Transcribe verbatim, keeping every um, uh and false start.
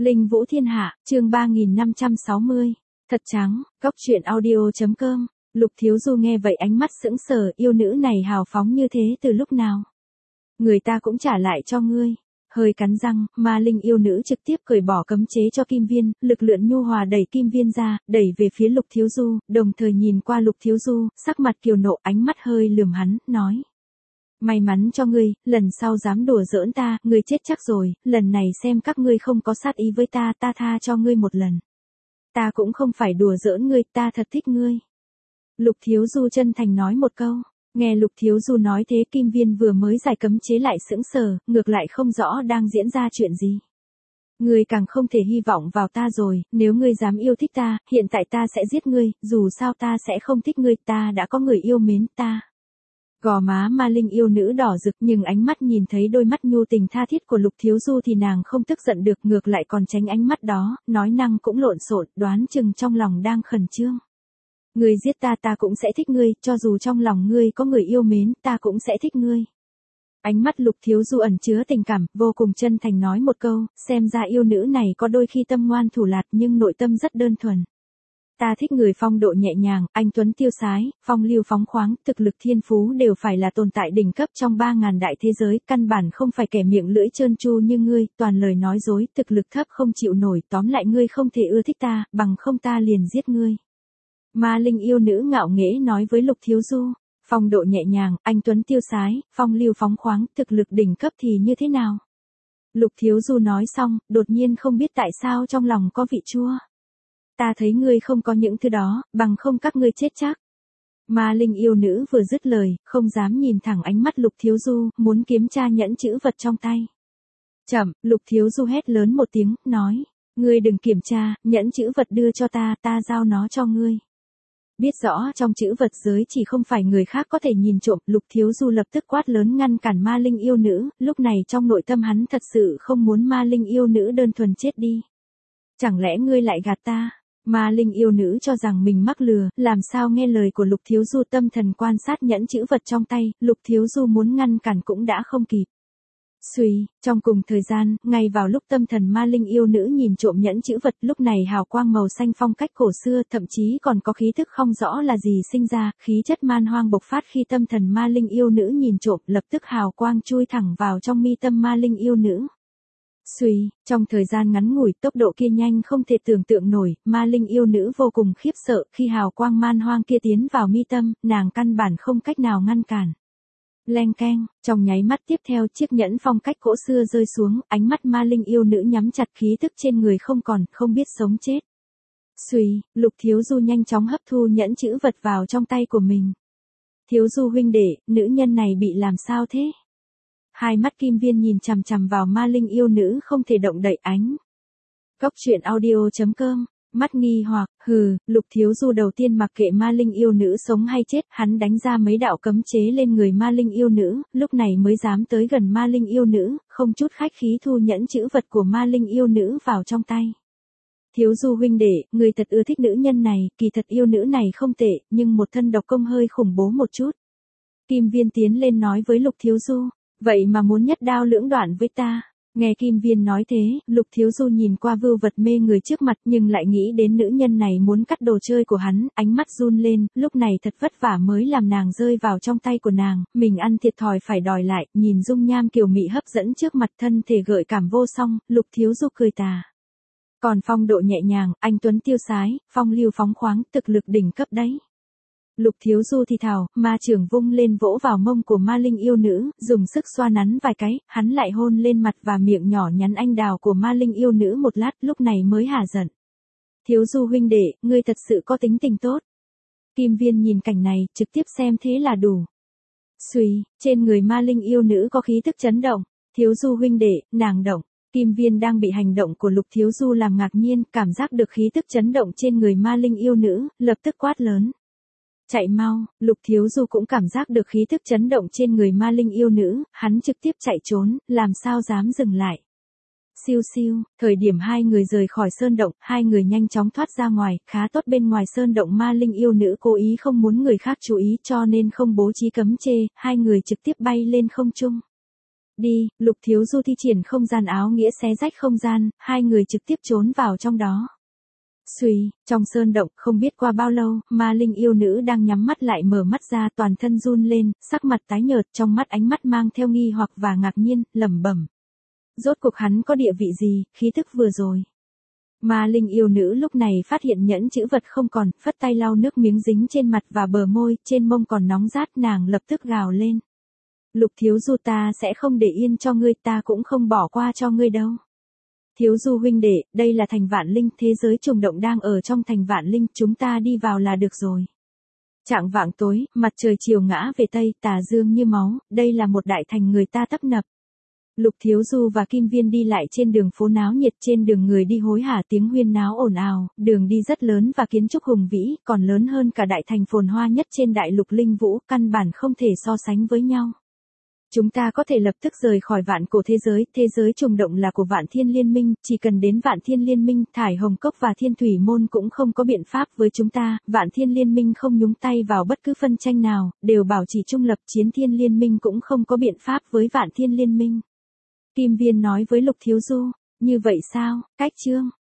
Linh Vũ Thiên Hạ, chương ba nghìn năm trăm sáu mươi. Thật trắng, góc truyện audio.com. Lục Thiếu Du nghe vậy ánh mắt sững sờ, yêu nữ này hào phóng như thế từ lúc nào? Người ta cũng trả lại cho ngươi. Hơi cắn răng, ma linh yêu nữ trực tiếp cởi bỏ cấm chế cho Kim Viên, lực lượng nhu hòa đẩy Kim Viên ra, đẩy về phía Lục Thiếu Du, đồng thời nhìn qua Lục Thiếu Du, sắc mặt kiều nộ, ánh mắt hơi lườm hắn, nói. May mắn cho ngươi, lần sau dám đùa giỡn ta, ngươi chết chắc rồi, lần này xem các ngươi không có sát ý với ta, ta tha cho ngươi một lần. Ta cũng không phải đùa giỡn ngươi, ta thật thích ngươi. Lục Thiếu Du chân thành nói một câu, nghe Lục Thiếu Du nói thế Kim Viên vừa mới giải cấm chế lại sững sờ, ngược lại không rõ đang diễn ra chuyện gì. Ngươi càng không thể hy vọng vào ta rồi, nếu ngươi dám yêu thích ta, hiện tại ta sẽ giết ngươi, dù sao ta sẽ không thích ngươi, ta đã có người yêu mến ta. Gò má ma linh yêu nữ đỏ rực nhưng ánh mắt nhìn thấy đôi mắt nhu tình tha thiết của Lục Thiếu Du thì nàng không tức giận được, ngược lại còn tránh ánh mắt đó, nói năng cũng lộn xộn, đoán chừng trong lòng đang khẩn trương. Ngươi giết ta ta cũng sẽ thích ngươi, cho dù trong lòng ngươi có người yêu mến, ta cũng sẽ thích ngươi. Ánh mắt Lục Thiếu Du ẩn chứa tình cảm, vô cùng chân thành nói một câu, xem ra yêu nữ này có đôi khi tâm ngoan thủ lạt nhưng nội tâm rất đơn thuần. Ta thích người phong độ nhẹ nhàng, anh tuấn tiêu sái, phong lưu phóng khoáng, thực lực thiên phú đều phải là tồn tại đỉnh cấp trong ba ngàn đại thế giới, căn bản không phải kẻ miệng lưỡi trơn tru như ngươi, toàn lời nói dối, thực lực thấp không chịu nổi, tóm lại ngươi không thể ưa thích ta, bằng không ta liền giết ngươi. Ma linh yêu nữ ngạo nghễ nói với Lục Thiếu Du, phong độ nhẹ nhàng, anh tuấn tiêu sái, phong lưu phóng khoáng, thực lực đỉnh cấp thì như thế nào? Lục Thiếu Du nói xong, đột nhiên không biết tại sao trong lòng có vị chua. Ta thấy ngươi không có những thứ đó, bằng không các ngươi chết chắc. Ma linh yêu nữ vừa dứt lời, không dám nhìn thẳng ánh mắt Lục Thiếu Du, muốn kiểm tra nhẫn chữ vật trong tay. Chậm, Lục Thiếu Du hét lớn một tiếng, nói, ngươi đừng kiểm tra, nhẫn chữ vật đưa cho ta, ta giao nó cho ngươi. Biết rõ trong chữ vật giới chỉ không phải người khác có thể nhìn trộm, Lục Thiếu Du lập tức quát lớn ngăn cản ma linh yêu nữ, lúc này trong nội tâm hắn thật sự không muốn ma linh yêu nữ đơn thuần chết đi. Chẳng lẽ ngươi lại gạt ta? Ma linh yêu nữ cho rằng mình mắc lừa, làm sao nghe lời của Lục Thiếu Du, tâm thần quan sát nhẫn chữ vật trong tay, Lục Thiếu Du muốn ngăn cản cũng đã không kịp. Xuy, trong cùng thời gian, ngay vào lúc tâm thần ma linh yêu nữ nhìn trộm nhẫn chữ vật, lúc này hào quang màu xanh phong cách cổ xưa, thậm chí còn có khí thức không rõ là gì sinh ra, khí chất man hoang bộc phát khi tâm thần ma linh yêu nữ nhìn trộm, lập tức hào quang chui thẳng vào trong mi tâm ma linh yêu nữ. Xuy, trong thời gian ngắn ngủi, tốc độ kia nhanh không thể tưởng tượng nổi, ma linh yêu nữ vô cùng khiếp sợ, khi hào quang man hoang kia tiến vào mi tâm, nàng căn bản không cách nào ngăn cản. Leng keng, trong nháy mắt tiếp theo chiếc nhẫn phong cách cổ xưa rơi xuống, ánh mắt ma linh yêu nữ nhắm chặt, khí tức trên người không còn, không biết sống chết. Xuy, Lục Thiếu Du nhanh chóng hấp thu nhẫn chữ vật vào trong tay của mình. Thiếu Du huynh đệ, nữ nhân này bị làm sao thế? Hai mắt Kim Viên nhìn chằm chằm vào ma linh yêu nữ không thể động đậy ánh. Góc truyện audio.com, mắt nghi hoặc, hừ, Lục Thiếu Du đầu tiên mặc kệ ma linh yêu nữ sống hay chết, hắn đánh ra mấy đạo cấm chế lên người ma linh yêu nữ, lúc này mới dám tới gần ma linh yêu nữ, không chút khách khí thu nhẫn chữ vật của ma linh yêu nữ vào trong tay. Thiếu Du huynh đệ, người thật ưa thích nữ nhân này, kỳ thật yêu nữ này không tệ, nhưng một thân độc công hơi khủng bố một chút. Kim Viên tiến lên nói với Lục Thiếu Du. Vậy mà muốn nhất đao lưỡng đoạn với ta. Nghe Kim Viên nói thế, Lục Thiếu Du nhìn qua vưu vật mê người trước mặt nhưng lại nghĩ đến nữ nhân này muốn cắt đồ chơi của hắn, ánh mắt run lên, lúc này thật vất vả mới làm nàng rơi vào trong tay của nàng, mình ăn thiệt thòi phải đòi lại, nhìn dung nham kiều mị hấp dẫn trước mặt, thân thể gợi cảm vô song, Lục Thiếu Du cười tà. Còn phong độ nhẹ nhàng, anh tuấn tiêu sái, phong lưu phóng khoáng, thực lực đỉnh cấp đấy. Lục Thiếu Du thì thào, ma trưởng vung lên vỗ vào mông của ma linh yêu nữ, dùng sức xoa nắn vài cái, hắn lại hôn lên mặt và miệng nhỏ nhắn anh đào của ma linh yêu nữ một lát, lúc này mới hả giận. Thiếu Du huynh đệ, ngươi thật sự có tính tình tốt. Kim Viên nhìn cảnh này, trực tiếp xem thế là đủ. Xuy, trên người ma linh yêu nữ có khí tức chấn động. Thiếu Du huynh đệ, nàng động. Kim Viên đang bị hành động của Lục Thiếu Du làm ngạc nhiên, cảm giác được khí tức chấn động trên người ma linh yêu nữ, lập tức quát lớn. Chạy mau, Lục Thiếu Du cũng cảm giác được khí thức chấn động trên người ma linh yêu nữ, hắn trực tiếp chạy trốn, làm sao dám dừng lại. Siêu siêu, thời điểm hai người rời khỏi sơn động, hai người nhanh chóng thoát ra ngoài, khá tốt bên ngoài sơn động ma linh yêu nữ cố ý không muốn người khác chú ý cho nên không bố trí cấm chê, hai người trực tiếp bay lên không trung. Đi, Lục Thiếu Du thi triển không gian áo nghĩa xé rách không gian, hai người trực tiếp trốn vào trong đó. Xuy, trong sơn động, không biết qua bao lâu, ma linh yêu nữ đang nhắm mắt lại mở mắt ra, toàn thân run lên, sắc mặt tái nhợt, trong mắt ánh mắt mang theo nghi hoặc và ngạc nhiên, lẩm bẩm. Rốt cuộc hắn có địa vị gì, khí thức vừa rồi. Ma linh yêu nữ lúc này phát hiện nhẫn chữ vật không còn, phất tay lau nước miếng dính trên mặt và bờ môi, trên mông còn nóng rát, nàng lập tức gào lên. Lục Thiếu Du, ta sẽ không để yên cho ngươi, ta cũng không bỏ qua cho ngươi đâu. Thiếu Du huynh đệ, đây là thành Vạn Linh, thế giới trùng động đang ở trong thành Vạn Linh, chúng ta đi vào là được rồi. Trạng vạng tối, mặt trời chiều ngã về tây, tà dương như máu, đây là một đại thành người ta tấp nập. Lục Thiếu Du và Kim Viên đi lại trên đường phố náo nhiệt, trên đường người đi hối hả, tiếng huyên náo ồn ào, đường đi rất lớn và kiến trúc hùng vĩ, còn lớn hơn cả đại thành phồn hoa nhất trên đại lục Linh Vũ, căn bản không thể so sánh với nhau. Chúng ta có thể lập tức rời khỏi vạn cổ thế giới, thế giới trùng động là của Vạn Thiên Liên Minh, chỉ cần đến Vạn Thiên Liên Minh, Thải Hồng Cốc và Thiên Thủy Môn cũng không có biện pháp với chúng ta, Vạn Thiên Liên Minh không nhúng tay vào bất cứ phân tranh nào, đều bảo trì trung lập, Chiến Thiên Liên Minh cũng không có biện pháp với Vạn Thiên Liên Minh. Kim Viên nói với Lục Thiếu Du, như vậy sao, cách chương.